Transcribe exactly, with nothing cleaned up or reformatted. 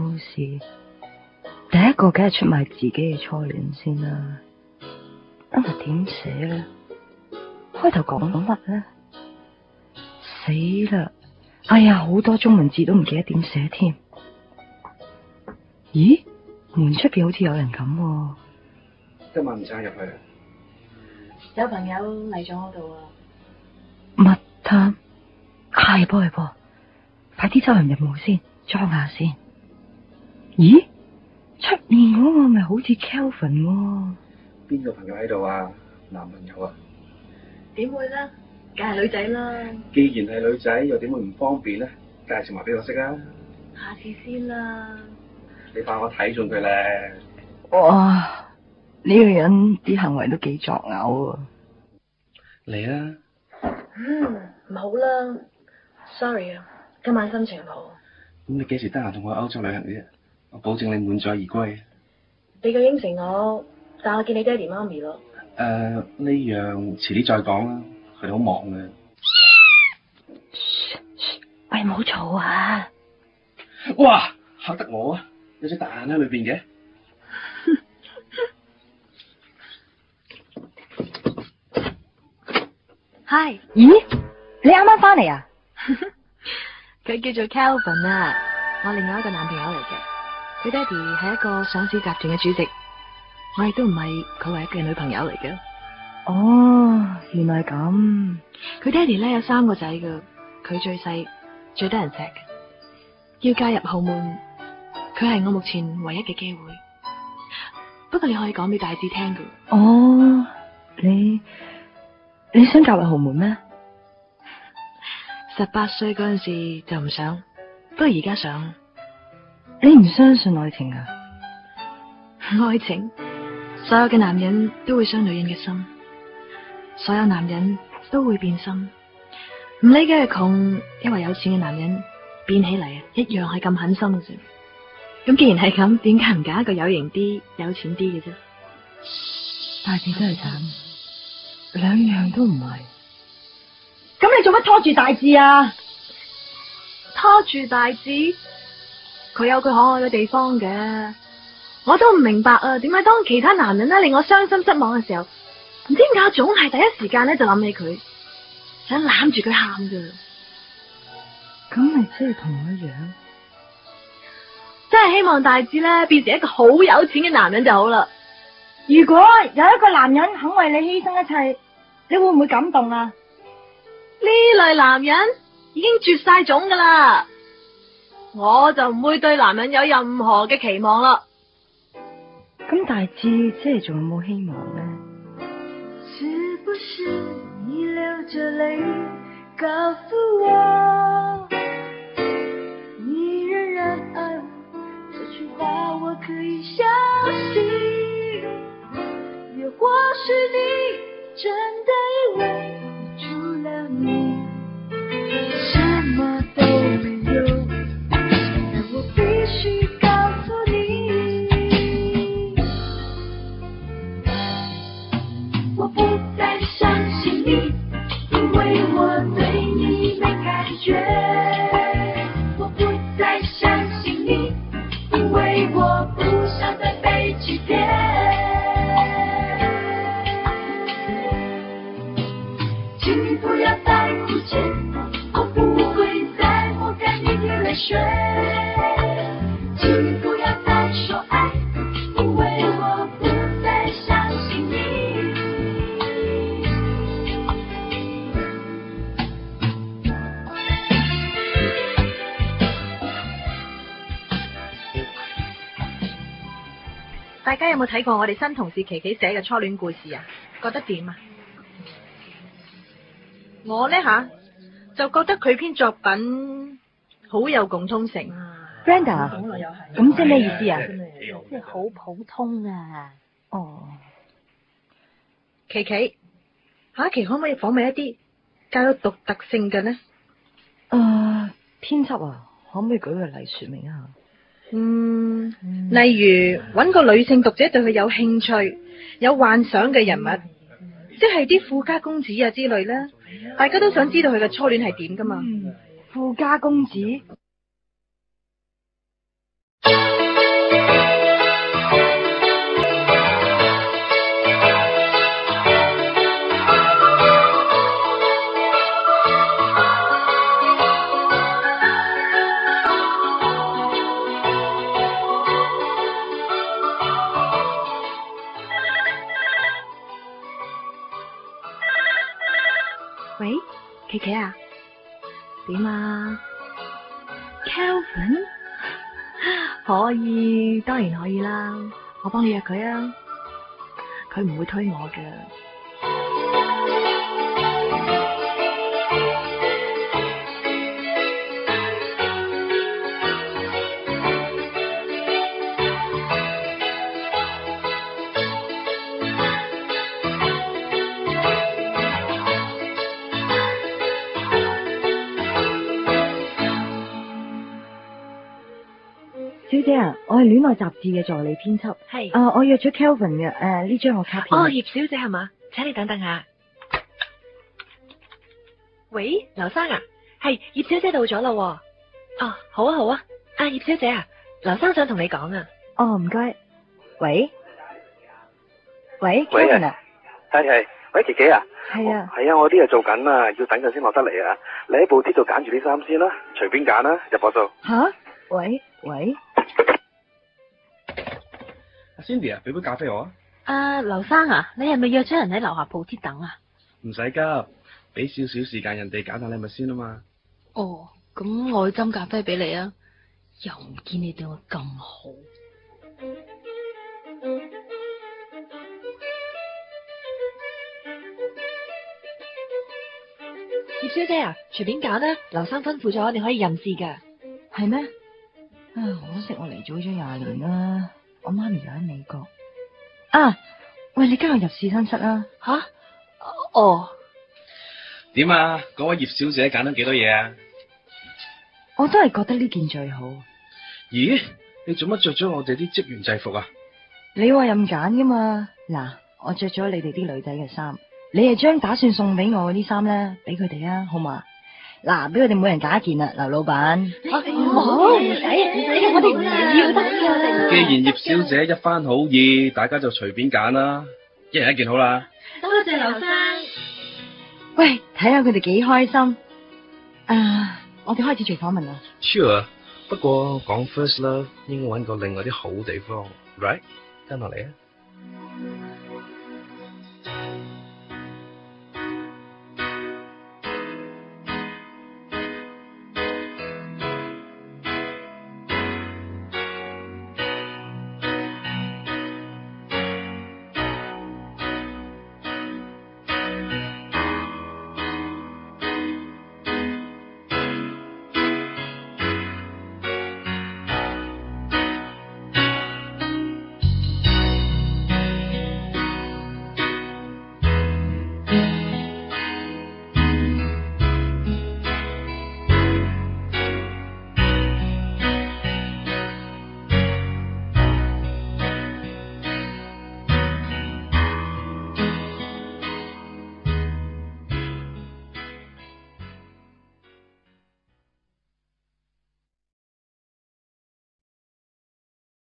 故事，第一個梗係出賣自己嘅初戀先啦。今日點寫咧？開頭講乜咧？死啦！哎呀，好多中文字都唔記得點寫添。咦？門出邊好似有人咁、啊。 今晚唔請入去啊？ 有朋友嚟咗我度啊。 密探？係噃係噃，快啲執行任務先，裝下先。咦？出面嗰個咪好似 Kelvin 喎。 邊個朋友喺度啊？男朋友啊？ 點會啦？梗係女仔啦。 既然係女仔，又點會唔方便咧？介紹埋俾我識啊！ 下次先啦。 你怕我睇中佢咧？ 哇！呢、這個人啲行為都幾作嘔啊！ 嚟啊！ 嗯，唔好啦 ，sorry 啊，今晚心情唔好。 咁你幾時得閒同我歐洲旅行啫？我保證你滿載而歸。 你個應承我，但我見你爹哋媽咪咯。 誒，呢樣遲啲再講啦，佢哋好忙嘅。 喂，唔好嘈啊！ 哇，嚇得我啊！有隻大眼喺裏邊嘅。 Hi， 咦？你啱啱翻嚟啊？ 佢叫做 Kelvin 啊，我另外一個男朋友嚟嘅。佢爹哋係一個上市集團嘅主席，我亦都唔係佢唯一嘅女朋友嚟嘅。 哦，原來咁。 佢爹哋咧有三個仔噶，佢最細，最得人錫嘅。要嫁入豪門，佢係我目前唯一嘅機會。不過你可以講俾大志聽噶。 哦，你你想嫁入豪門咩？ 十八歲嗰陣時就唔想，不過而家想。 你唔相信愛情啊？ 愛情，所有嘅男人都會傷女人嘅心，所有男人都會變心。唔理佢係窮，因為有錢嘅男人變起嚟啊，一樣係咁狠心嘅啫。咁既然係咁，點解唔揀一個有型啲、有錢啲嘅啫？ 大志真係慘，兩樣都唔係。 咁你做乜拖住大志啊？拖住大志？佢有佢可愛嘅地方嘅，我都唔明白啊！點解當其他男人咧令我傷心失望嘅時候，唔知點解我總係第一時間咧就諗起佢，想攬住佢喊噶。 咁咪即係同我一樣， 真係希望大志咧變成一個好有錢嘅男人就好啦。 如果有一個男人肯為你犧牲一切，你會唔會感動啊？ 呢類男人已經絕晒種噶啦。我就唔會對男人有任何嘅期望啦。 咁大致即係仲有冇希望呢？ 是不是你流着淚告訴我你仍然愛我，這句話我可以相信，也或許你真的以為除了你什麼都沒有，我必須告訴你，我不再相信你，因為我對你沒感覺。我不再相信你，因為我不想再被欺騙。請你不要再哭泣，我不會再抹乾你的淚水。請你不要再說愛，因為我不再相信你。 大家有冇睇過我哋新同事琪琪寫嘅初戀故事啊？覺得點啊？我呢吓就覺得佢篇作品好有共通性。 Brenda，咁即係咩意思啊？ 即係好普通啊。 哦， 琪琪，下一期可唔可以訪問一啲較有獨特性嘅呢？ 誒、呃，編輯啊，可唔可以舉個例說明一下？ 嗯，例如揾個女性讀者對佢有興趣、有幻想嘅人物，即係啲富家公子啊之類啦。大家都想知道佢嘅初戀係點噶嘛？ 富家公子。 琪啊？點啊 Kelvin， 可以，當然可以啦。我幫你約佢啊，佢唔會推我㗎。 小姐啊，我係戀愛雜誌嘅助理編輯。 係。 啊，我約咗 Kelvin 嘅，誒呢張我卡片。 哦，葉小姐係嘛？請你等等下。喂，劉生啊，係葉小姐到咗啦。哦，好啊好啊。啊，葉小姐啊，劉生想同你講啊。 哦，唔該。喂，喂喂 ，Kelvin 啊， 係係，喂琪琪啊， 係啊， 係啊，我啲嘢做緊啊，要等陣先落得嚟啊。你喺報紙度揀住啲衫先啦，隨便揀啦，入我數。 吓？喂喂。 阿 Cindy 啊，俾杯咖啡我啊。 啊，劉生啊，你係咪約咗人喺樓下鋪貼等啊？ 唔使急，俾少少時間人哋揀下禮物先啊嘛。 哦，咁我去斟咖啡俾你啊。又唔見你對我咁好。 葉小姐啊，隨便揀啦，劉生吩咐咗，你可以任試噶。 係咩？啊，可惜我嚟早咗廿年啦，我媽咪又喺美國。啊，喂，你跟我入試身室啦。 吓？哦， 點啊？嗰位葉小姐揀咗幾多嘢啊？ 我都係覺得呢件最好。 咦？你做乜着咗我哋啲職員制服啊？ 你話任揀噶嘛？嗱，我着咗你哋啲女仔嘅衫，你係將打算送俾我嗰啲衫咧，俾佢哋啊，好嘛？嗱，俾佢哋每人揀一件啦，劉老闆。 好，唔使，唔使，我哋唔要得噶。 既然葉小姐一番好意，大家就隨便揀啦，一人一件好啦。 多謝劉生。 喂，睇下佢哋幾開心。啊，我哋開始做訪問啦。 Sure，不過講 first love 應該揾個另外啲好地方 ，right？跟落嚟啊！